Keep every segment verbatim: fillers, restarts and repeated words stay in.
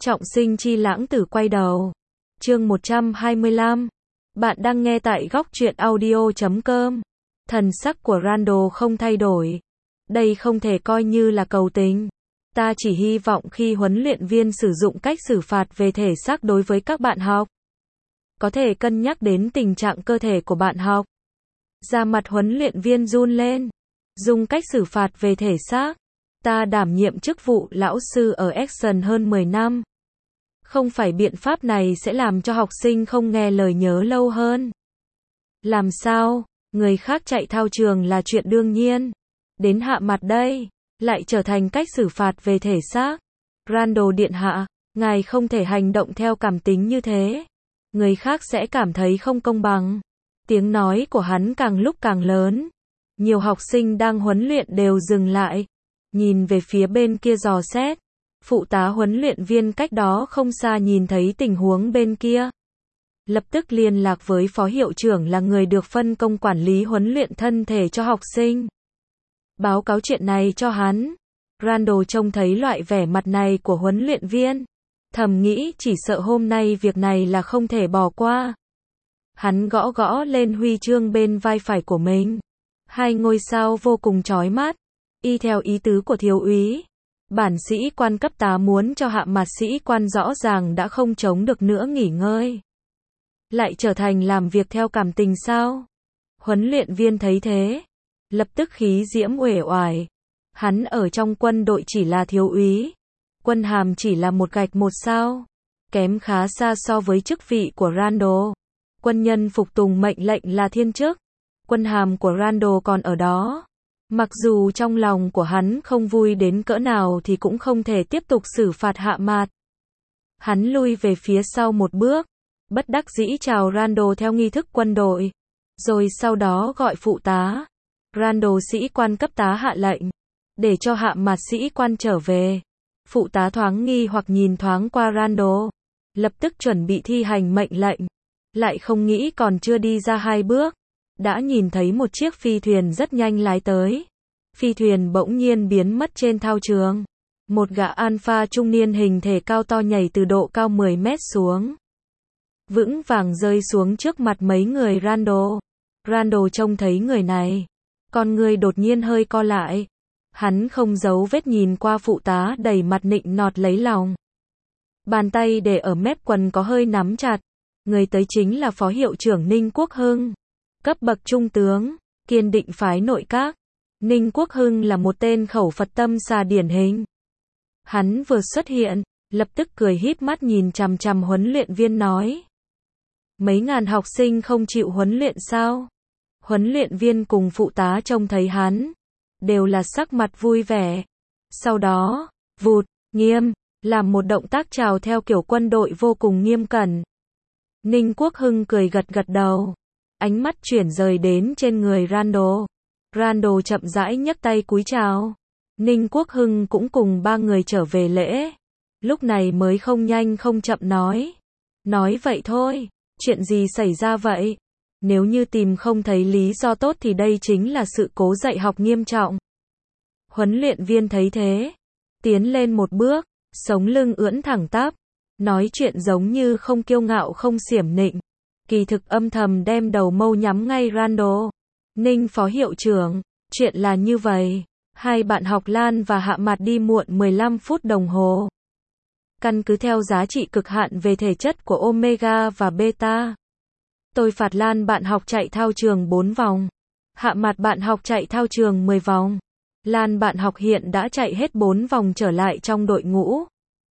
Trọng sinh chi lãng tử quay đầu. Chương một trăm hai mươi lăm. Bạn đang nghe tại góc truyện audio chấm com. Thần sắc của Randall không thay đổi. Đây không thể coi như là cầu tình. Ta chỉ hy vọng khi huấn luyện viên sử dụng cách xử phạt về thể xác đối với các bạn học, có thể cân nhắc đến tình trạng cơ thể của bạn học. Da mặt huấn luyện viên run lên. Dùng cách xử phạt về thể xác. Ta đảm nhiệm chức vụ lão sư ở Action hơn mười năm. Không phải biện pháp này sẽ làm cho học sinh không nghe lời nhớ lâu hơn. Làm sao? Người khác chạy thao trường là chuyện đương nhiên. Đến hạ mặt đây, lại trở thành cách xử phạt về thể xác. Randall điện hạ, ngài không thể hành động theo cảm tính như thế. Người khác sẽ cảm thấy không công bằng. Tiếng nói của hắn càng lúc càng lớn. Nhiều học sinh đang huấn luyện đều dừng lại. Nhìn về phía bên kia dò xét. Phụ tá huấn luyện viên cách đó không xa nhìn thấy tình huống bên kia. Lập tức liên lạc với phó hiệu trưởng là người được phân công quản lý huấn luyện thân thể cho học sinh. Báo cáo chuyện này cho hắn. Randall trông thấy loại vẻ mặt này của huấn luyện viên. Thầm nghĩ chỉ sợ hôm nay việc này là không thể bỏ qua. Hắn gõ gõ lên huy chương bên vai phải của mình. Hai ngôi sao vô cùng chói mắt. Y theo ý tứ của thiếu úy. Bản sĩ quan cấp tá muốn cho hạ mặt sĩ quan rõ ràng đã không chống được nữa nghỉ ngơi. Lại trở thành làm việc theo cảm tình sao? Huấn luyện viên thấy thế. Lập tức khí diễm uể oải. Hắn ở trong quân đội chỉ là thiếu úy. Quân hàm chỉ là một gạch một sao. Kém khá xa so với chức vị của Randall. Quân nhân phục tùng mệnh lệnh là thiên chức. Quân hàm của Randall còn ở đó. Mặc dù trong lòng của hắn không vui đến cỡ nào thì cũng không thể tiếp tục xử phạt hạ mặt. Hắn lui về phía sau một bước. Bất đắc dĩ chào Randall theo nghi thức quân đội. Rồi sau đó gọi phụ tá. Randall sĩ quan cấp tá hạ lệnh. Để cho hạ mặt sĩ quan trở về. Phụ tá thoáng nghi hoặc nhìn thoáng qua Randall. Lập tức chuẩn bị thi hành mệnh lệnh. Lại không nghĩ còn chưa đi ra hai bước. Đã nhìn thấy một chiếc phi thuyền rất nhanh lái tới. Phi thuyền bỗng nhiên biến mất trên thao trường. Một gã alpha trung niên hình thể cao to nhảy từ độ cao mười mét xuống. Vững vàng rơi xuống trước mặt mấy người Randall. Randall trông thấy người này. Con người đột nhiên hơi co lại. Hắn không giấu vết nhìn qua phụ tá đầy mặt nịnh nọt lấy lòng. Bàn tay để ở mép quần có hơi nắm chặt. Người tới chính là phó hiệu trưởng Ninh Quốc Hưng. Cấp bậc trung tướng, kiên định phái nội các. Ninh Quốc Hưng là một tên khẩu Phật tâm xà điển hình. Hắn vừa xuất hiện, lập tức cười híp mắt nhìn chằm chằm huấn luyện viên nói. Mấy ngàn học sinh không chịu huấn luyện sao? Huấn luyện viên cùng phụ tá trông thấy hắn. Đều là sắc mặt vui vẻ. Sau đó, vụt, nghiêm, làm một động tác chào theo kiểu quân đội vô cùng nghiêm cẩn. Ninh Quốc Hưng cười gật gật đầu. Ánh mắt chuyển rời đến trên người Randall. Randall chậm rãi nhấc tay cúi chào. Ninh Quốc Hưng cũng cùng ba người trở về lễ. Lúc này mới không nhanh không chậm nói. Nói vậy thôi, chuyện gì xảy ra vậy? Nếu như tìm không thấy lý do tốt thì đây chính là sự cố dạy học nghiêm trọng. Huấn luyện viên thấy thế. Tiến lên một bước, sống lưng ưỡn thẳng tắp. Nói chuyện giống như không kiêu ngạo không xiểm nịnh. Kỳ thực âm thầm đem đầu mâu nhắm ngay Randall. Ninh phó hiệu trưởng, chuyện là như vậy. Hai bạn học Lan và hạ mặt đi muộn mười lăm phút đồng hồ. Căn cứ theo giá trị cực hạn về thể chất của Omega và Beta. Tôi phạt Lan bạn học chạy thao trường bốn vòng. Hạ mặt bạn học chạy thao trường mười vòng. Lan bạn học hiện đã chạy hết bốn vòng trở lại trong đội ngũ.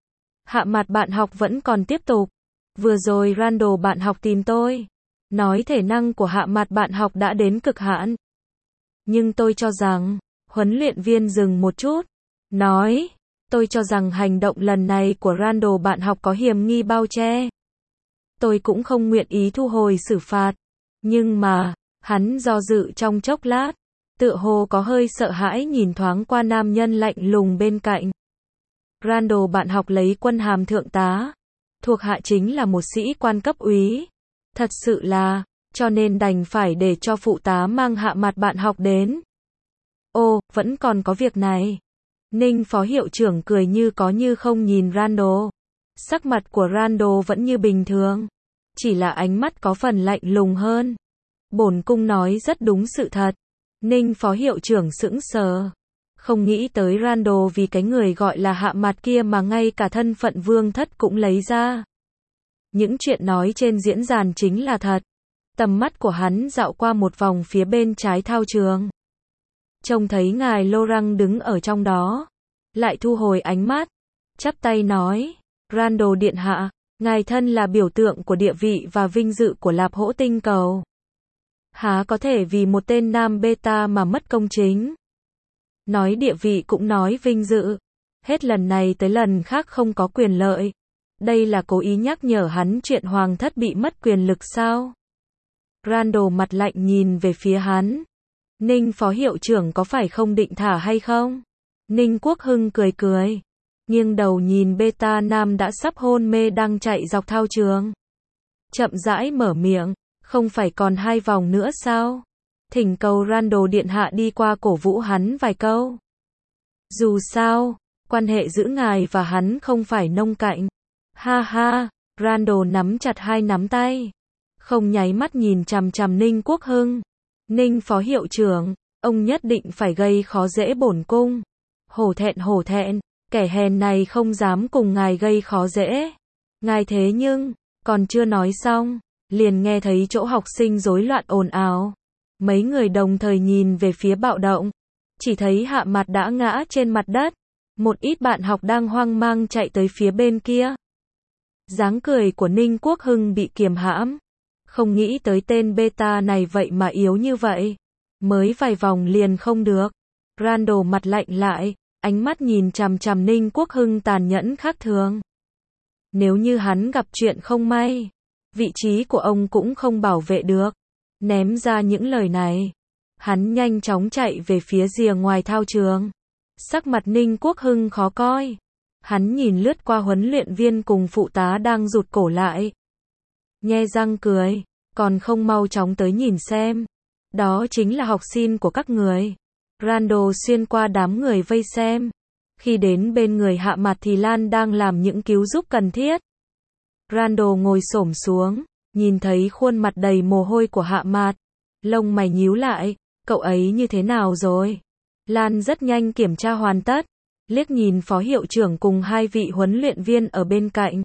Hạ mặt bạn học vẫn còn tiếp tục. Vừa rồi Randall bạn học tìm tôi. Nói thể năng của hạ mặt bạn học đã đến cực hạn. Nhưng tôi cho rằng, huấn luyện viên dừng một chút. Nói, tôi cho rằng hành động lần này của Randall bạn học có hiểm nghi bao che. Tôi cũng không nguyện ý thu hồi xử phạt. Nhưng mà, hắn do dự trong chốc lát. Tựa hồ có hơi sợ hãi nhìn thoáng qua nam nhân lạnh lùng bên cạnh. Randall bạn học lấy quân hàm thượng tá. Thuộc hạ chính là một sĩ quan cấp úy. Thật sự là, cho nên đành phải để cho phụ tá mang hạ mặt bạn học đến. Ô, vẫn còn có việc này. Ninh phó hiệu trưởng cười như có như không nhìn Randall. Sắc mặt của Randall vẫn như bình thường, chỉ là ánh mắt có phần lạnh lùng hơn. Bổn cung nói rất đúng sự thật. Ninh phó hiệu trưởng sững sờ. Không nghĩ tới Randall vì cái người gọi là Hạ Mạt kia mà ngay cả thân phận vương thất cũng lấy ra. Những chuyện nói trên diễn đàn chính là thật. Tầm mắt của hắn dạo qua một vòng phía bên trái thao trường. Trông thấy ngài Laurent đứng ở trong đó. Lại thu hồi ánh mắt. Chắp tay nói. Randall điện hạ, ngài thân là biểu tượng của địa vị và vinh dự của Lạp Hỗ tinh cầu. Há có thể vì một tên nam beta mà mất công chính. Nói địa vị cũng nói vinh dự. Hết lần này tới lần khác không có quyền lợi. Đây là cố ý nhắc nhở hắn chuyện hoàng thất bị mất quyền lực sao? Randall mặt lạnh nhìn về phía hắn. Ninh phó hiệu trưởng có phải không định thả hay không? Ninh Quốc Hưng cười cười. Nghiêng đầu nhìn beta nam đã sắp hôn mê đang chạy dọc thao trường. Chậm rãi mở miệng. Không phải còn hai vòng nữa sao? Thỉnh cầu Randall điện hạ đi qua cổ vũ hắn vài câu. Dù sao, quan hệ giữa ngài và hắn không phải nông cạnh. Ha ha, Randall nắm chặt hai nắm tay. Không nháy mắt nhìn chằm chằm Ninh Quốc Hưng. Ninh phó hiệu trưởng, ông nhất định phải gây khó dễ bổn cung. Hổ thẹn hổ thẹn, kẻ hèn này không dám cùng ngài gây khó dễ. Ngài thế nhưng, còn chưa nói xong, liền nghe thấy chỗ học sinh rối loạn ồn ào. Mấy người đồng thời nhìn về phía bạo động. Chỉ thấy Hạ Mạt đã ngã trên mặt đất. Một ít bạn học đang hoang mang chạy tới phía bên kia. Dáng cười của Ninh Quốc Hưng bị kiềm hãm. Không nghĩ tới tên beta này vậy mà yếu như vậy. Mới vài vòng liền không được. Randall mặt lạnh lại, ánh mắt nhìn chằm chằm Ninh Quốc Hưng tàn nhẫn khác thường. Nếu như hắn gặp chuyện không may, vị trí của ông cũng không bảo vệ được. Ném ra những lời này, hắn nhanh chóng chạy về phía rìa ngoài thao trường. Sắc mặt Ninh Quốc Hưng khó coi. Hắn nhìn lướt qua huấn luyện viên cùng phụ tá đang rụt cổ lại. Nhe răng cười, còn không mau chóng tới nhìn xem. Đó chính là học sinh của các người. Randall xuyên qua đám người vây xem. Khi đến bên người Hạ Mạt thì Lan đang làm những cứu giúp cần thiết. Randall ngồi xổm xuống, nhìn thấy khuôn mặt đầy mồ hôi của Hạ Mạt. Lông mày nhíu lại, cậu ấy như thế nào rồi? Lan rất nhanh kiểm tra hoàn tất. Liếc nhìn phó hiệu trưởng cùng hai vị huấn luyện viên ở bên cạnh.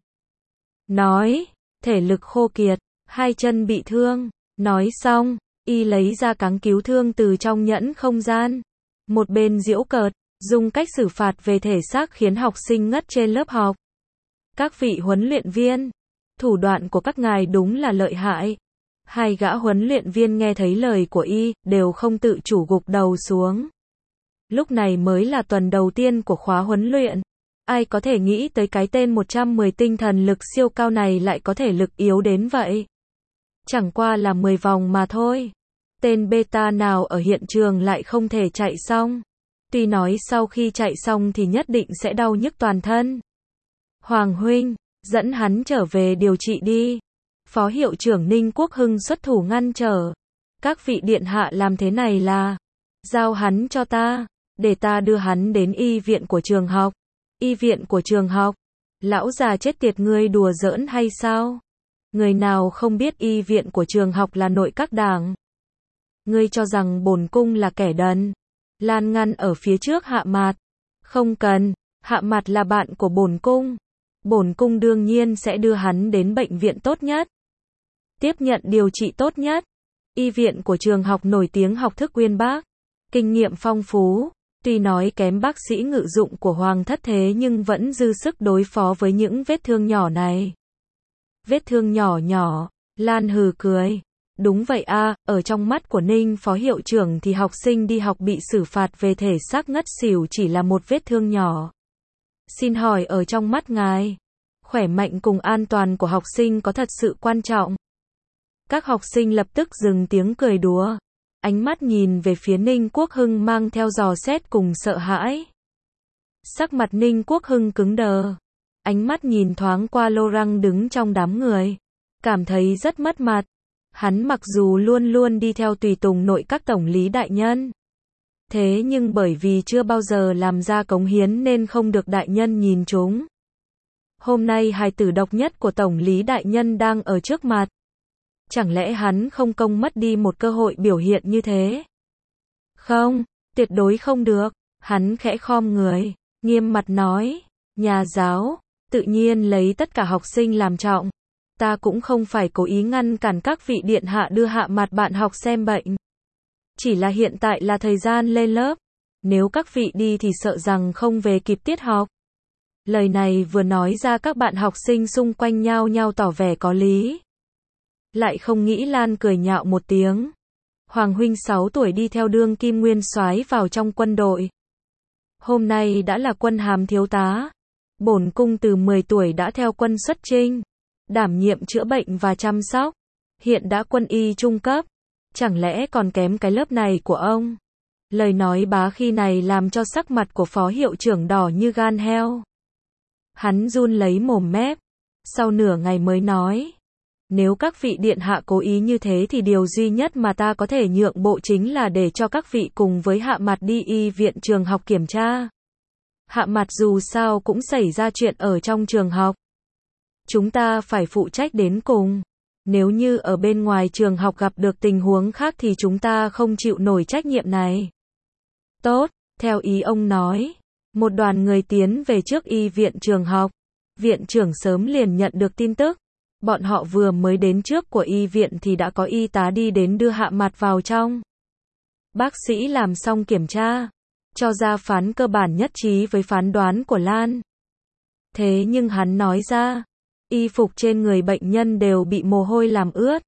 Nói, thể lực khô kiệt, hai chân bị thương. Nói xong, y lấy ra cáng cứu thương từ trong nhẫn không gian. Một bên giễu cợt, dùng cách xử phạt về thể xác khiến học sinh ngất trên lớp học. Các vị huấn luyện viên, thủ đoạn của các ngài đúng là lợi hại. Hai gã huấn luyện viên nghe thấy lời của y, đều không tự chủ gục đầu xuống. Lúc này mới là tuần đầu tiên của khóa huấn luyện. Ai có thể nghĩ tới cái tên một trăm mười tinh thần lực siêu cao này lại có thể lực yếu đến vậy. Chẳng qua là mười vòng mà thôi. Tên beta nào ở hiện trường lại không thể chạy xong. Tuy nói sau khi chạy xong thì nhất định sẽ đau nhức toàn thân. Hoàng huynh, dẫn hắn trở về điều trị đi. Phó hiệu trưởng Ninh Quốc Hưng xuất thủ ngăn trở. Các vị điện hạ làm thế này là, giao hắn cho ta, để ta đưa hắn đến y viện của trường học. Y viện của trường học? Lão già chết tiệt, ngươi đùa giỡn hay sao? Người nào không biết y viện của trường học là nội các đảng? Ngươi cho rằng bổn cung là kẻ đần? Lan ngăn ở phía trước Hạ Mạt. Không cần, Hạ Mạt là bạn của bổn cung. Bổn cung đương nhiên sẽ đưa hắn đến bệnh viện tốt nhất. Tiếp nhận điều trị tốt nhất. Y viện của trường học nổi tiếng học thức uyên bác. Kinh nghiệm phong phú. Tuy nói kém bác sĩ ngự dụng của Hoàng thất thế nhưng vẫn dư sức đối phó với những vết thương nhỏ này. Vết thương nhỏ nhỏ, Lan hừ cười. Đúng vậy a, ở trong mắt của Ninh phó hiệu trưởng thì học sinh đi học bị xử phạt về thể xác ngất xỉu chỉ là một vết thương nhỏ. Xin hỏi ở trong mắt ngài, khỏe mạnh cùng an toàn của học sinh có thật sự quan trọng? Các học sinh lập tức dừng tiếng cười đùa. Ánh mắt nhìn về phía Ninh Quốc Hưng mang theo dò xét cùng sợ hãi. Sắc mặt Ninh Quốc Hưng cứng đờ. Ánh mắt nhìn thoáng qua Laurent đứng trong đám người. Cảm thấy rất mất mặt. Hắn mặc dù luôn luôn đi theo tùy tùng nội các tổng lý đại nhân. Thế nhưng bởi vì chưa bao giờ làm ra cống hiến nên không được đại nhân nhìn trúng. Hôm nay hài tử độc nhất của Tổng lý đại nhân đang ở trước mặt. Chẳng lẽ hắn không công mất đi một cơ hội biểu hiện như thế? Không, tuyệt đối không được. Hắn khẽ khom người, nghiêm mặt nói, nhà giáo, tự nhiên lấy tất cả học sinh làm trọng. Ta cũng không phải cố ý ngăn cản các vị điện hạ đưa Hạ Mạt bạn học xem bệnh. Chỉ là hiện tại là thời gian lên lớp. Nếu các vị đi thì sợ rằng không về kịp tiết học. Lời này vừa nói ra các bạn học sinh xung quanh nhao nhao tỏ vẻ có lý. Lại không nghĩ Lan cười nhạo một tiếng. Hoàng huynh sáu tuổi đi theo đương kim nguyên soái vào trong quân đội. Hôm nay đã là quân hàm thiếu tá. Bổn cung từ mười tuổi đã theo quân xuất chinh, đảm nhiệm chữa bệnh và chăm sóc. Hiện đã quân y trung cấp. Chẳng lẽ còn kém cái lớp này của ông? Lời nói bá khi này làm cho sắc mặt của phó hiệu trưởng đỏ như gan heo. Hắn run lấy mồm mép. Sau nửa ngày mới nói. Nếu các vị điện hạ cố ý như thế thì điều duy nhất mà ta có thể nhượng bộ chính là để cho các vị cùng với Hạ Mạt đi y viện trường học kiểm tra. Hạ Mạt dù sao cũng xảy ra chuyện ở trong trường học. Chúng ta phải phụ trách đến cùng. Nếu như ở bên ngoài trường học gặp được tình huống khác thì chúng ta không chịu nổi trách nhiệm này. Tốt, theo ý ông nói. Một đoàn người tiến về trước y viện trường học. Viện trưởng sớm liền nhận được tin tức. Bọn họ vừa mới đến trước của y viện thì đã có y tá đi đến đưa Hạ Mạt vào trong. Bác sĩ làm xong kiểm tra, cho ra phán cơ bản nhất trí với phán đoán của Lan. Thế nhưng hắn nói ra, y phục trên người bệnh nhân đều bị mồ hôi làm ướt.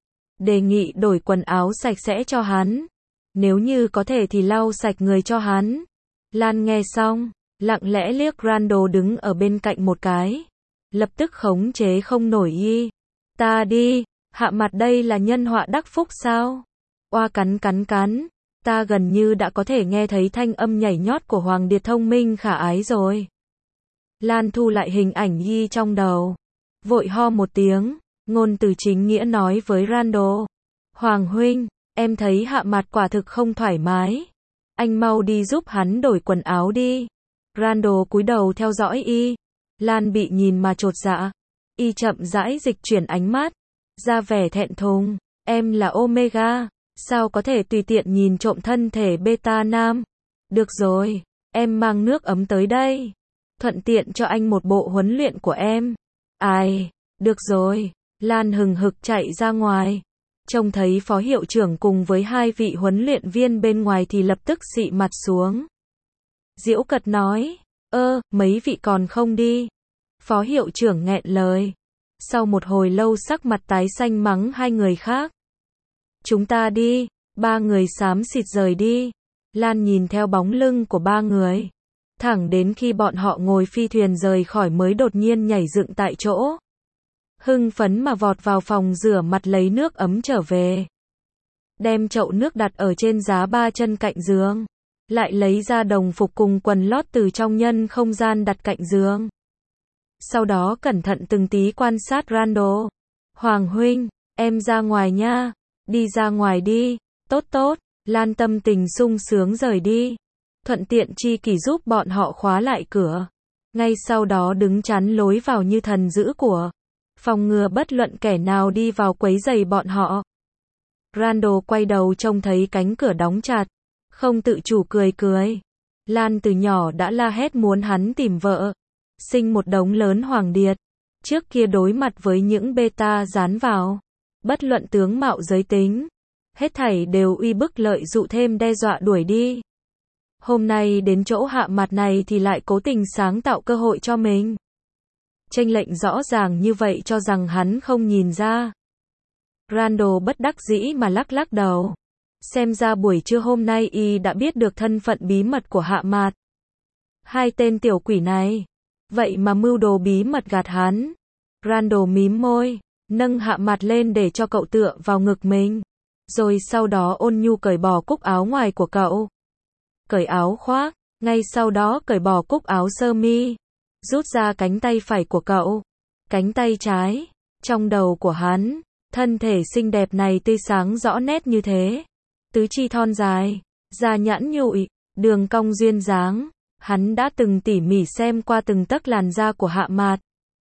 Đề nghị đổi quần áo sạch sẽ cho hắn. Nếu như có thể thì lau sạch người cho hắn. Lan nghe xong, lặng lẽ liếc Randall đứng ở bên cạnh một cái. Lập tức khống chế không nổi y. Ta đi, Hạ Mạt đây là nhân họa đắc phúc sao? Oa cắn cắn cắn. Ta gần như đã có thể nghe thấy thanh âm nhảy nhót của Hoàng Điệt thông minh khả ái rồi. Lan thu lại hình ảnh y trong đầu. Vội ho một tiếng, ngôn từ chính nghĩa nói với Randall. Hoàng huynh, em thấy Hạ Mạt quả thực không thoải mái. Anh mau đi giúp hắn đổi quần áo đi. Randall cúi đầu theo dõi y. Lan bị nhìn mà chột dạ. Y chậm rãi dịch chuyển ánh mắt. Ra vẻ thẹn thùng. Em là Omega. Sao có thể tùy tiện nhìn trộm thân thể beta nam? Được rồi, em mang nước ấm tới đây. Thuận tiện cho anh một bộ huấn luyện của em. Ai, được rồi. Lan hừng hực chạy ra ngoài. Trông thấy phó hiệu trưởng cùng với hai vị huấn luyện viên bên ngoài thì lập tức xị mặt xuống. Diễu cợt nói, ơ, mấy vị còn không đi. Phó hiệu trưởng nghẹn lời. Sau một hồi lâu sắc mặt tái xanh mắng hai người khác. Chúng ta đi. Ba người xám xịt rời đi. Lan nhìn theo bóng lưng của ba người. Thẳng đến khi bọn họ ngồi phi thuyền rời khỏi mới đột nhiên nhảy dựng tại chỗ. Hưng phấn mà vọt vào phòng rửa mặt lấy nước ấm trở về. Đem chậu nước đặt ở trên giá ba chân cạnh giường. Lại lấy ra đồng phục cùng quần lót từ trong nhân không gian đặt cạnh giường. Sau đó cẩn thận từng tí quan sát Randall. Hoàng huynh, em ra ngoài nha. Đi ra ngoài đi. Tốt tốt. Lan tâm tình sung sướng rời đi. Thuận tiện chi kỷ giúp bọn họ khóa lại cửa. Ngay sau đó đứng chắn lối vào như thần giữ của. Phòng ngừa bất luận kẻ nào đi vào quấy rầy bọn họ. Randall quay đầu trông thấy cánh cửa đóng chặt. Không tự chủ cười cười. Lan từ nhỏ đã la hét muốn hắn tìm vợ. Sinh một đống lớn Hoàng Điệt. Trước kia đối mặt với những beta dán vào. Bất luận tướng mạo giới tính. Hết thảy đều uy bức lợi dụ thêm đe dọa đuổi đi. Hôm nay đến chỗ Hạ Mạt này thì lại cố tình sáng tạo cơ hội cho mình. Chênh lệch rõ ràng như vậy cho rằng hắn không nhìn ra. Randall bất đắc dĩ mà lắc lắc đầu. Xem ra buổi trưa hôm nay y đã biết được thân phận bí mật của Hạ Mạt. Hai tên tiểu quỷ này. Vậy mà mưu đồ bí mật gạt hắn. Randall mím môi. Nâng Hạ Mạt lên để cho cậu tựa vào ngực mình. Rồi sau đó ôn nhu cởi bỏ cúc áo ngoài của cậu. Cởi áo khoác. Ngay sau đó cởi bỏ cúc áo sơ mi. Rút ra cánh tay phải của cậu. Cánh tay trái. Trong đầu của hắn. Thân thể xinh đẹp này tươi sáng rõ nét như thế. Tứ chi thon dài. Da nhẵn nhụi. Đường cong duyên dáng. Hắn đã từng tỉ mỉ xem qua từng tấc làn da của Hạ Mạt.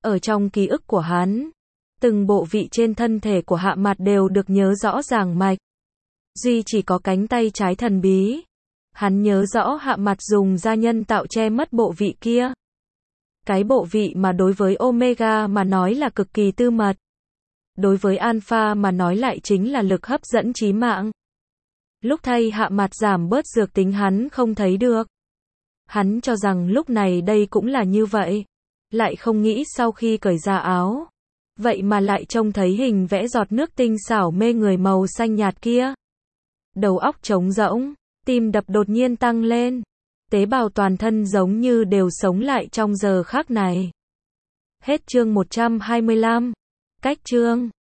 Ở trong ký ức của hắn, từng bộ vị trên thân thể của Hạ Mạt đều được nhớ rõ ràng mạch. Duy chỉ có cánh tay trái thần bí. Hắn nhớ rõ Hạ Mạt dùng da nhân tạo che mất bộ vị kia. Cái bộ vị mà đối với Omega mà nói là cực kỳ tư mật. Đối với Alpha mà nói lại chính là lực hấp dẫn chí mạng. Lúc thay Hạ Mạt giảm bớt dược tính hắn không thấy được. Hắn cho rằng lúc này đây cũng là như vậy. Lại không nghĩ sau khi cởi ra áo. Vậy mà lại trông thấy hình vẽ giọt nước tinh xảo mê người màu xanh nhạt kia. Đầu óc trống rỗng, tim đập đột nhiên tăng lên. Tế bào toàn thân giống như đều sống lại trong giờ khắc này. Hết chương một trăm hai mươi lăm. Cách chương